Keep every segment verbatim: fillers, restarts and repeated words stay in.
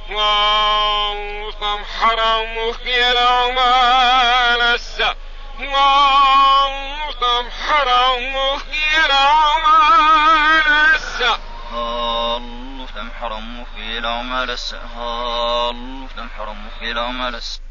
وانصم حرم في العمال السا وانصم حرم في العمال السا الله حرم في العمال السا الله حرم في العمال السا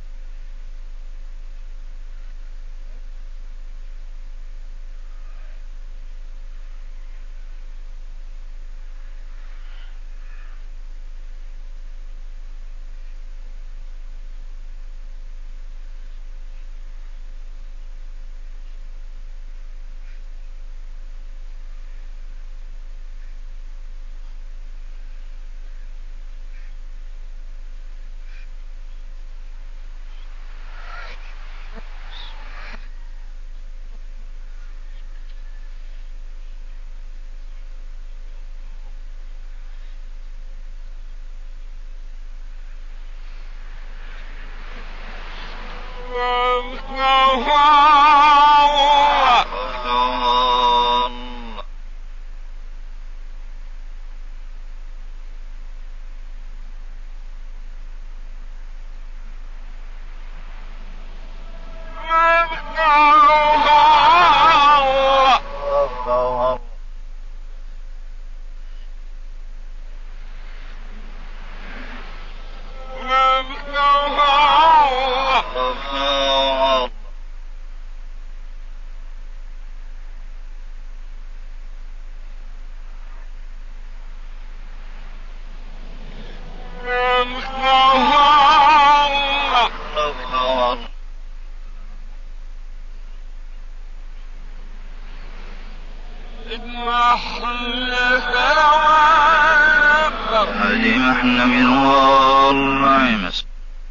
هذه محنة من والله مس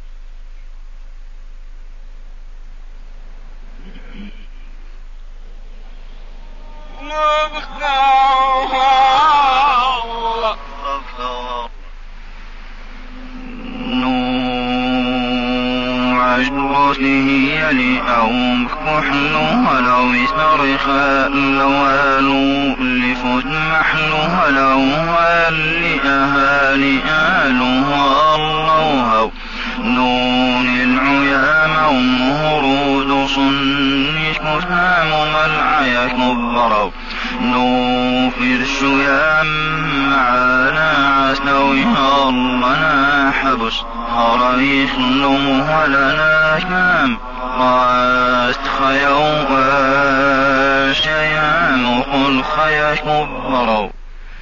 يلي أو مكحل ولو يسرخ اللوال لفت محل ولو اللي أهالي آلها الله نون العيام ومهرود صنش مسام ملعي كبروا نوفي الشيام معانا عسنوي الله حبس هريخ نم ولنا شام راست خيو الشيام قل خيا كبروا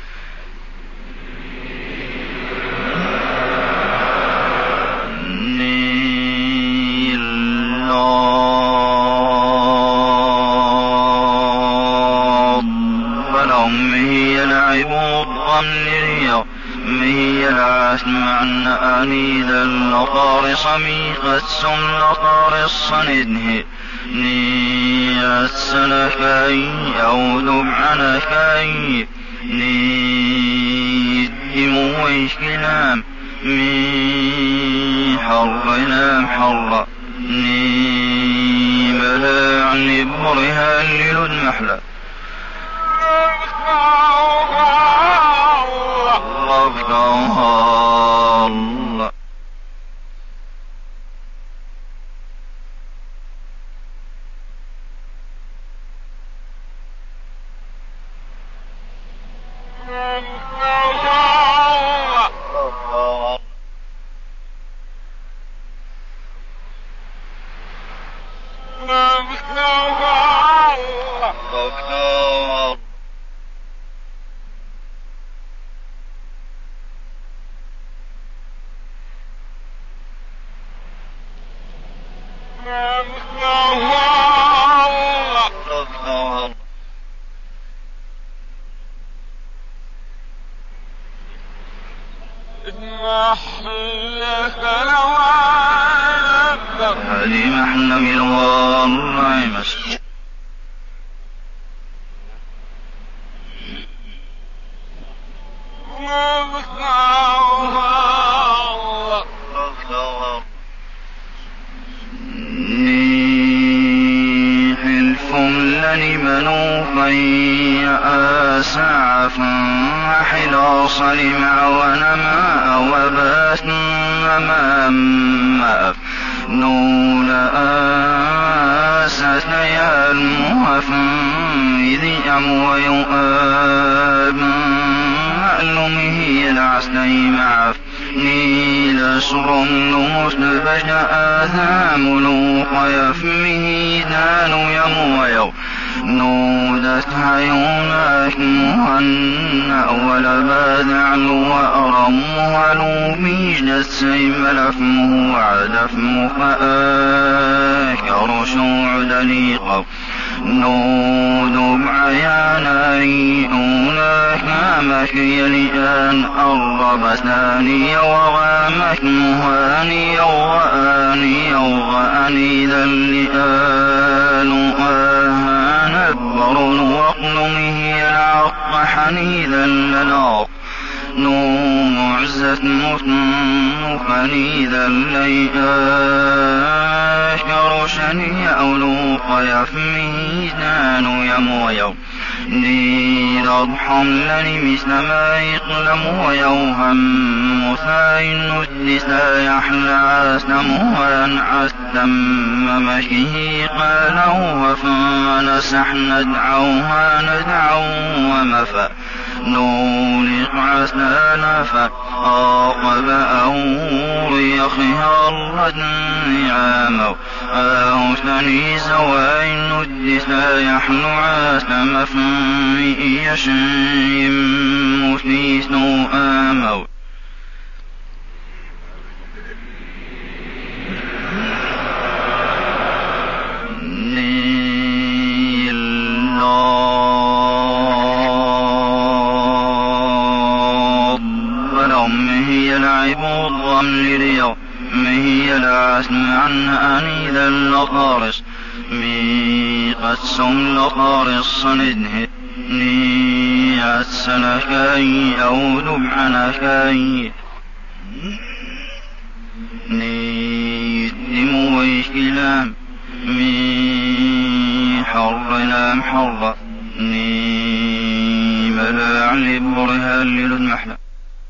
أسمعن أنيذ اللطار صميق السم لطار الصنده ني السلكي أو دبعنكي ني دمويش كلام مي حر نام حر ني ملاع لبرها الليل محلى الله هذه محنة من والله مسجد حلف لني بنو في أسعفا حلا صلمع ونما وبات مما نول آسات يا المهفن إذ أمو يؤاب معلومه العسلي معف نيل سرم لمستبجن آثام لوق يفمه دان يمو يو نودت عيونك مهنا ولباد علو وأرم ولو ميجد سيم لفمه وعدفم فآكر شوع دليق نود بعياني أولاك مكي لآن أرب ثاني وغامك مهاني وآني وغاني ذا اللئان آهان أكبر وقلمه العق حنيذا للاق نوم عزة متن فنيذا الليئاك شني أولوق يفمه دان يمويو نيل أضحم لني مثل ما يقلم ويوهم مثاين الدسا يحلى أسلم وينعس تم مكه قاله فنسح ندعوها ندعو ومفأ نولق عسانا فأقب أوري خيار نعامه أوثني زوائن الدسا يحلو عاسم في يشيم مثيث آمو هي العسن عنها أنيذا اللطارس ميقت سم لطارس صنده ني السلكاي أو دبعنكاي ني دموي كلام مي حر لام حر ني ملاع لبرها للمحلى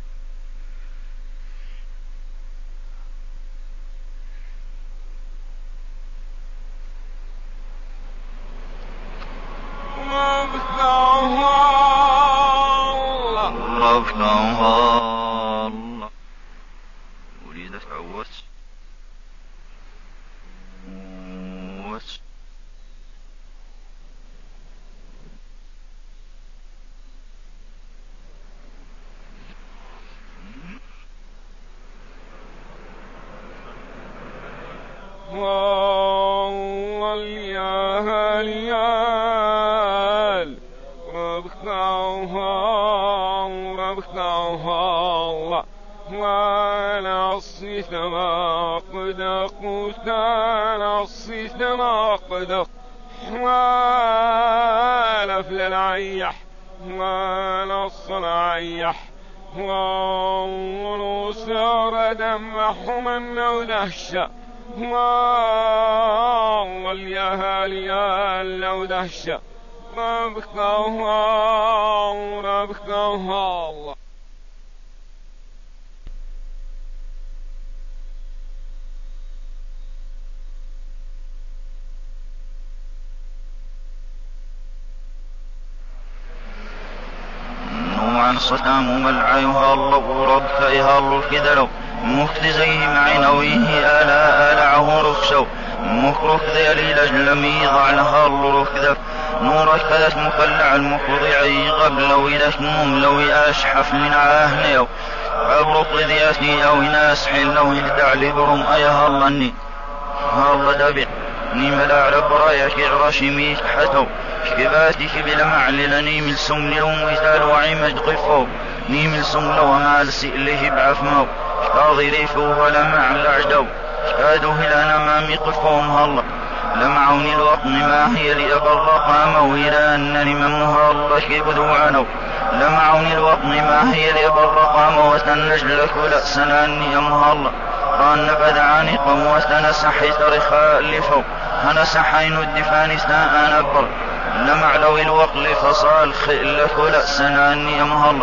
صدام والعيها الله ربكيها الكدلو مختزيه معنويه آلا آلعه ركسو مكرك ذي لجلمي ضعنها الركذف نورك كذت مخلع المخضعي قبل ويدك مملوي أشحف من عاهنيو عبرق ذياتي أو ناس حلو الدعل برم أيها اللني هالله دبع نيملا ربرايك عرشمي حتو كباتك بلمعللني من سمل ومثال وعمد قفو نيمل سمل ومال سئله بعفمو كاظري فوه لمعل عجدو كادوه لنا مامي قفوم هالله لمعوني الوطن ما هي لأبرق مويلا أنني ممها الله كبدو عنو لمعوني الوطن ما هي لأبرق موتنجلك لأسنا أني أمها الله قال نفذ عانق وستنسحي ترخاء لفو هنسحين الدفان ساء نبر لمعلو الوقل فصال خئلك لأسنا أني أمها الله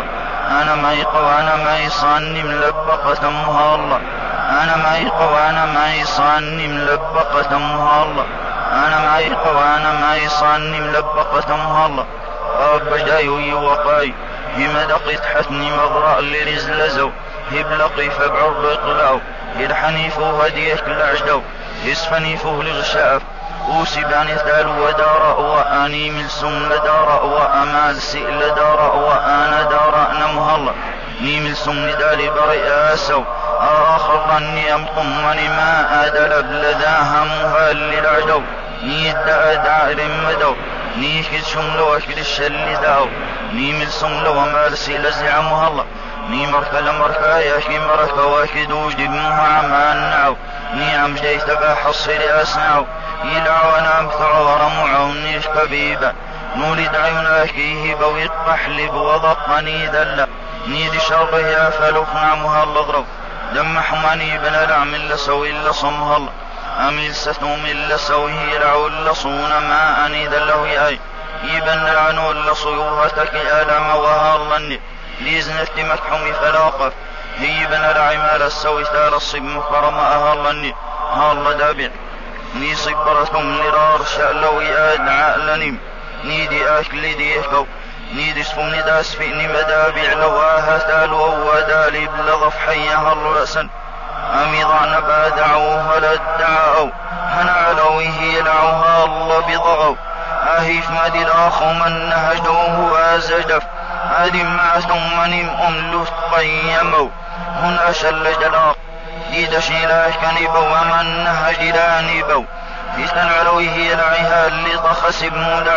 أنا ميق وأنا ميصاني ملبقة مهالله أنا ميق وأنا ميصاني ملبقة مهالله أنا ميق وأنا ميصاني ملبقة مهالله رب جايوي وقاي همدقت حتني مضراء لرزلزو هبلقي فبعر اقلعو هالحنيفو هديك العجدو يسفنيفو لغشاف وسبعني ثال ودار وأني ملسم لدار وأمال سئل دار وأنا دار نمهلا نيمل سم لدال برئاسو آخر ظني أمطمني ما أدل بلذاها مهال العجو نيد أدعر مدو نيكد شملو أكد الشل داو نيمل سم لو أمال سئل زعمها الله ني مركا لمركا ياكي مركا واكد وجد منها عمان نعو ني عم جيت بحصر أسنعو يلعو أنا أمثع ورمعو نيش كبيبا نولد عيناكيه بويق محلب وضقني ذلا نيد شربه يا فلوف نعمها اللضرب دم حماني بنا لعمل لسوي لصمها الله أميل ستوم لسويه يلعو لصون ما أني ذله ياي يبن العنو لصيوهتك ألم وهالني ليزنت مكحمي فلاقف هي بن العمال السوي ثال الصب مكرم أهالني هال دابع ني صبرتم لرار شألوي أدعى لنم نيدي أكل ديكو نيدي سفوني داس فيني مدابع لواها ثالو ودالي بلغف حيها الرأسا أميضان بادعوها لدعاو هنا علويه يلعوها الله بضغو أهيف مدي الآخو من نهجوه أزجف أدم مع ثم نم أملث قيمو هن أشل جلاق ديد شيلاش كنبو ومن نهج لانبو إثنى علويه لعها اللي تخسب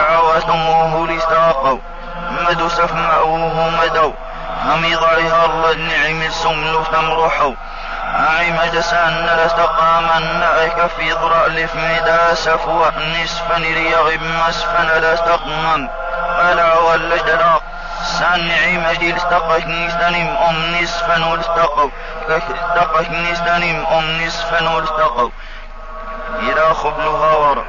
مدعوة لساقو مدو سفمأوه مدو هميضعها الله النعم السمل تمرحو أعم جسان لتقامن أك في ضرأ لفمدا سفوة نسفا ليغب مسفا لتقمن ألا والجلاق سانعي مجيل استقشني سنم أم نسفا والتقو استقشني سنم أم نسفا والتقو إلى خبلها ورا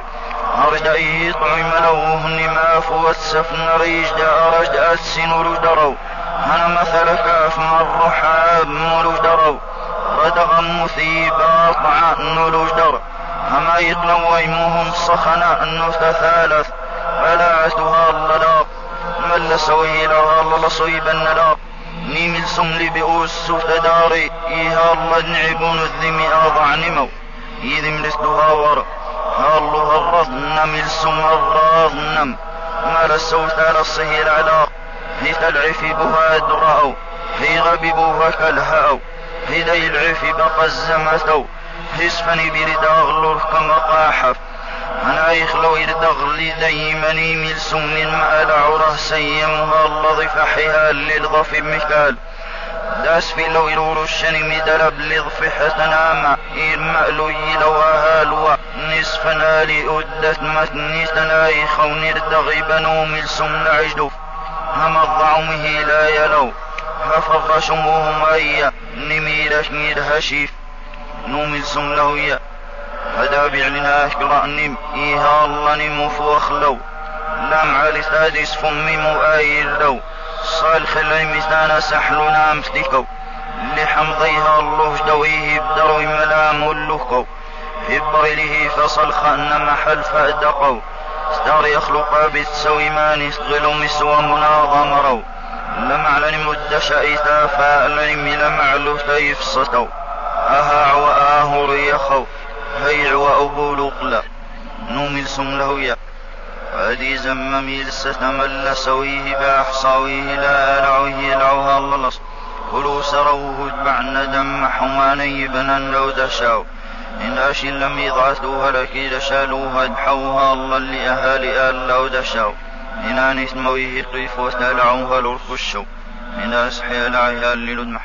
أرجعي طعم لوهن ما فوت سفن ريجد أرجعت سنور درو أنا مثلك أفم الرحاب ملوش درو ردغ مثيبا طعان نلوش در أما يطلو ويمهم صخنا أنه ثالث فلاعتها الللاق من لسوي لها الله لصيبا نلاق نيمل سملي بأوس تداري إيها الله نعبون الذمي أضع نمو إذن لسدها ورا الله الرضن ملسم الرضنم ما لسوت على الصهير علاق هي تلعف بها أدرأو هي غببوها كالهاو هي ذي العف بقى الزمتو هسفني برداغ لرك مقاحف أنا يخلو يردغلي دايمني ملسم من مآل عره سيمها الله ضفحها للضف مكال داس في لو يرور الشنم دلب لضفحة ناما المألو يلواها لوا نصفنا لأدت متني تناي خون يردغي بنو ملسم نعجدف هم الضعمه لا يلو هفض شموهم أيا نميلش نير هشيف نوملسم لويا هدابع لنا أشقراء نم إيها الله نموف واخلو لم علي سادس فمي مؤاير لو صالح العمثان سحلنا امفتكو لحمضيها الله جدويه بدروي ملام اللقو إبرله فصل خان محل فأدقو ستار يخلق بالتسوي ما نسغل مسوى مناظمرو لمعلن مد شئتا فألم لمعلو تيفصتو أهاع وآهر يخو هيع وأبول قلا نومل سمله يا هذه زممي لستمل سويه بأحصاويه لا ألعوه لعوها اللص قلوا سروه اتبعن دم حماني بنا لو دشاو إن أشي لم يضعثوها لكي دشالوها ادحوها الله لأهالي آل لو دشاو إن آنس مويه قيف وتلعوها للخشو إن أسحي لعيها للدمح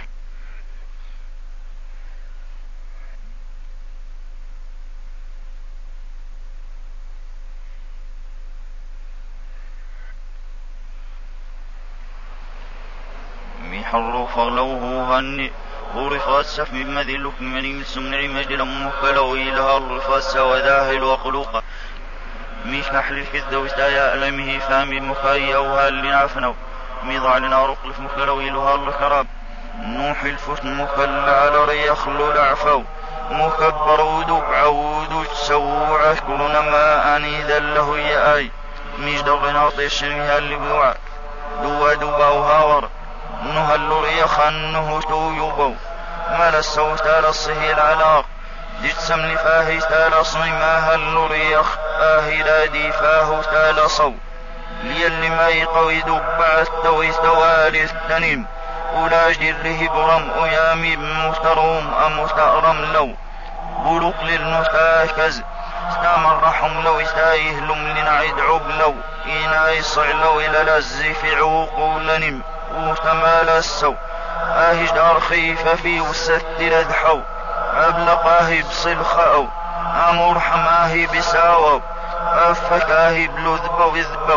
حروف لوه هني ورفات سف من مذلك من مسمع مجل مكلو إلها الرفاس وذاهل وخلوقا مش نحل الكذب وستايا ألمه فام مخايا وهل لنعفنو ميضع لنا رقلف مكرويلها الكراب نوح الفت مكلا لري يخلو العفو مكبر ودب عود تسوع أشكرنا ما أني ذله يا أي مجدر ناطي الشريها اللي بوعد دوا دوا وهاور نهل ريخنه تويبو مال السوت لصه العلاق جتسم لفاه تالصي ما هل ريخ آه لادي فاه تالصو ليل ما يقوي دبع التوي ثوالي التنم ولا جره برم أيامي متروم أم تأرم لو بلوك للنتاكز استامر رحم لو يسايه لم لنعيد عبلو إنا يصعلو إلى لزف عقول وتمال السو آهج دار خيفة في وستر أذحو أبلقاه بصلخأو أمر حماه بساوو أفكاه بلذبو إذبو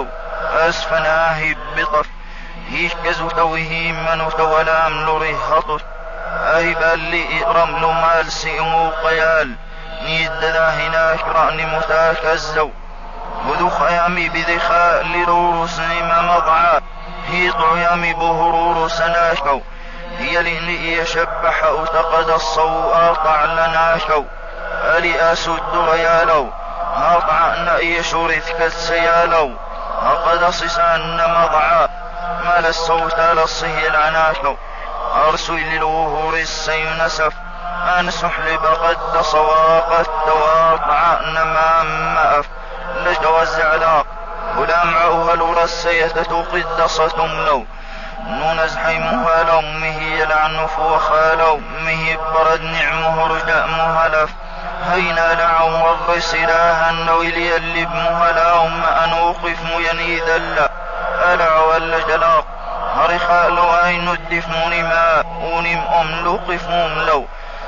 أسفناه بطف هيكز تويه من تولام لرهطف أهبال لي رمل مال سئمو قيال نيد ذا هناك رأن متاكزو وذخ يامي بذخاء لرورس نما مضعا هيط يامي بهرور سناكو هي لإني يشبح أتقد الصوء طعلناكو ألي أسد ريالو أطعنا يشورث كالسيالو أقد صسان مضعا مال الصوت لصه العناكو أرسل للوهور السينسف أنسح لبقد صواقت تواقع نما مأف لجوز علاق ولامعوها لرسية قد صتملو نونزحي مهلو مهي العنف وخالو مهي برد نعمه رجاء مهلف هينا لعو والرس إلها نويلي اللب مهلاو ما أنوقف ميني ذلا ألعو اللجلاق هرخالو أين الدفمون ما أونم أملقف مملو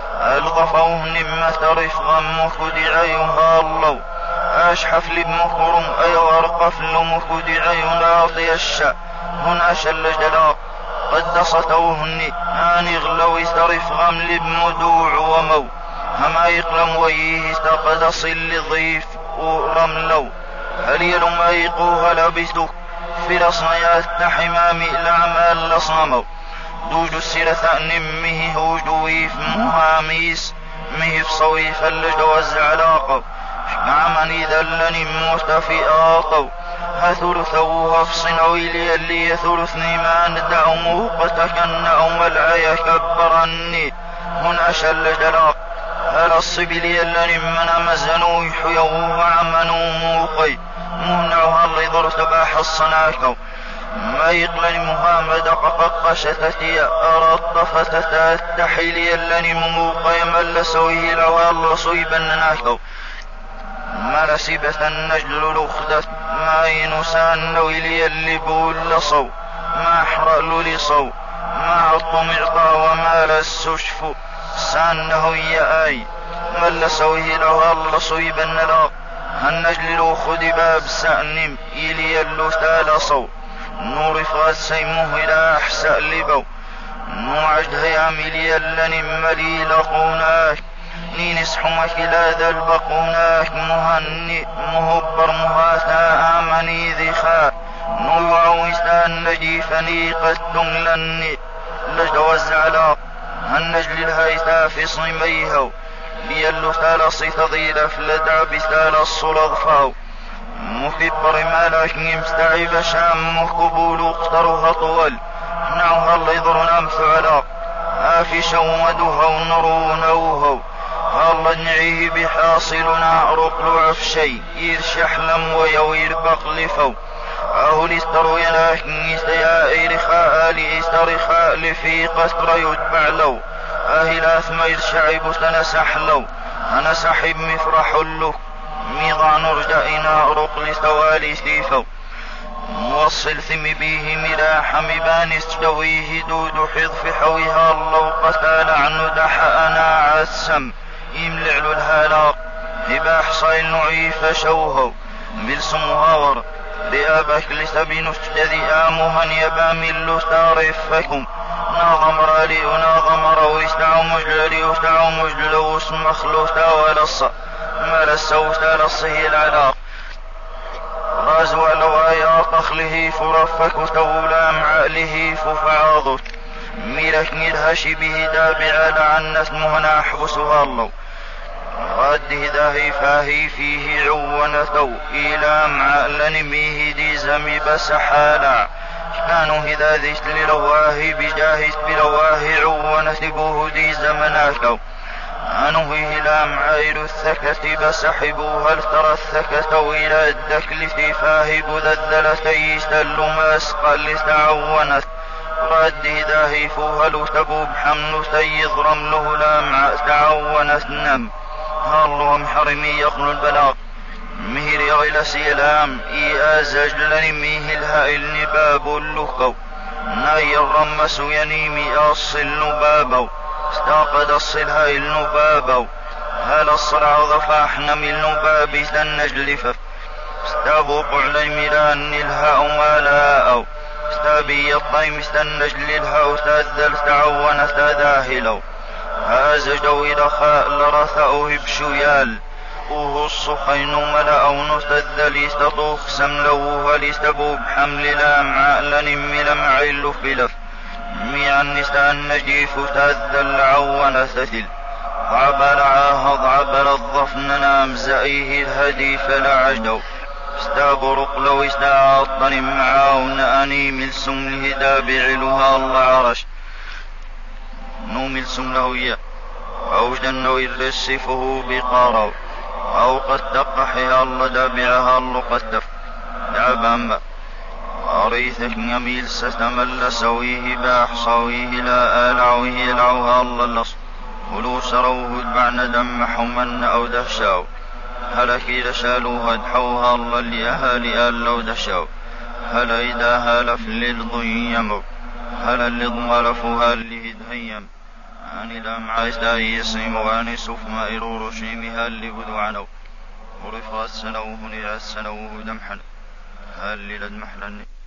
الغفوه نمة رفغا مخدعيها الله أشحف لبمخرم أيو أرقف لمخدعي لاطي الشاء هنا شل جلاق قد صتوهني آن غلو ثرف غمل بمدوع ومو هما يقلم ويه تقد صل ضيف ورملو هليل ما يقوها لبثك في الأصنيات حمام الأعمال لصامو دوج السلة نمه هجويف مهاميس مهف صويف اللجوز علاقو عمني ذلني متفئاطو هثلثو هفصنويلي اللي يثلثني ما ندعو موقتكن أو ملعي كبرني هنا شل جلاق هل الصبلي اللي من مزنو يحيو وعمنو موقي مهنعها اللي ضر تباح الصناكو ما يقلن مهامد قفق شتتي أرط فتتات تحيلي اللي موقي ملسوه لوال صيبا ناكو ما لسبة النجل لخدت ما ينسان نويلي اللي بول لصو ما أحرأ لصو ما الطمعطا وما لسشف سانه يا آي ملسوه لوال صيبا نلاق النجل لخد باب سأنم إلي اللثال صو نور فغد سيمه إلى أحسأ لبو نوعد هياملي اللنم ملي لقوناك نينس حمك لا ذا البقوناك مهنئ مهبر مهاتا آمني ذخاء نوع وستان نجيفني قد تملني لجوز علاق النجل الهيتا في صميهو ليلو ثالص تضيل فلدع بثال الصلغ فاو مكبر مالك مستعب شام مقبول اقترها طول نعوها الليضر نمث علاق آفي شودها ونرونوهو الله نعيه بحاصلنا رقل عفشي يرشح لم ويوير بقلفو أهل استرو يلاكني سيائر خالي استرخال في قصر يتبع لو أهل أثم يرشعب سنسحلو أنا سحب مفرح اللك ميضع نرجئنا رقل سوالي سيفو موصل ثم بيه ملاح مبان استويه دود حضف حويها الله قتال عن دحأنا عسم يملع الهلاق هباح صيل نعيف شوهو بلسم هاور لأبك لسبن استذي آمها يبامل تعرفكم ناظم رالي وناظم رويستع مجلري وستع مجل واسمخلو تاولص مال السوت لصه العلاق راز ولوايا طخله فرفك تولى معاله ففعاضت ميلك نلهش به دابع لعنت مهنا أحبسها الله رده ذاهي فاهي فيه عونتو إلى معلن ميه دي زمي بس حالا كانوا هذا ذيت للواه بجاهت بلواه عونت بوه دي زمناكو أنه إلى معايل الثكة بسحبوا هل ترى الثكة إلى الدكل في فاه بذذلتي يستل ما أسقل تعونت رده ذاهي فوهل تبوب حمل سيد رمله لا مع تعونت نم هالله حرمي يقل البلاغ مهر غيل سيلام إي أزجل ميه الهائل نباب اللقو ناي الرمس ينيمي أصل نبابو استاقد الصل هائل نبابو هل الصرع ضفاحنا من نباب تنجلفف استابوق علي ميلان الهاء ما لاءو استابي الطيم استنجل الهاء تذل تعون تذاهلو هازجوا إلى خاء لرثأه بشيال وهو الصخين ملأو نتذل استطوخ سملوه لستبو بحمل لامع لنم لمع اللفلف ميع النساء النجيف تذل عون ثثل عبر عاهض عبر الضفن نام زئيه الهدي فلعجدوا استابرق لو استعاطن معاون أنيم السمله دابعلها الله عرش نوم السمله إياه أو جنو الرسفه بقارو أو قد تقحي الله دابعها الله قد دعبا أريثك نميل ستمل سويه باحصويه لا آلعوه يلعوها الله اللص ولو سروه بعد دم حمن أو دهشاو هلكي لشالوها دحوها الله لأهالي آل لو دشاو هل إذا هالف للضيمو هل اللي ضمرفها اللي هدهيم أني لم عيسى يصيم وأني سوف ما إرور شيمها اللي بدوعنو ورفغت سنوه نرى السنوه دمحن هل لدمحلني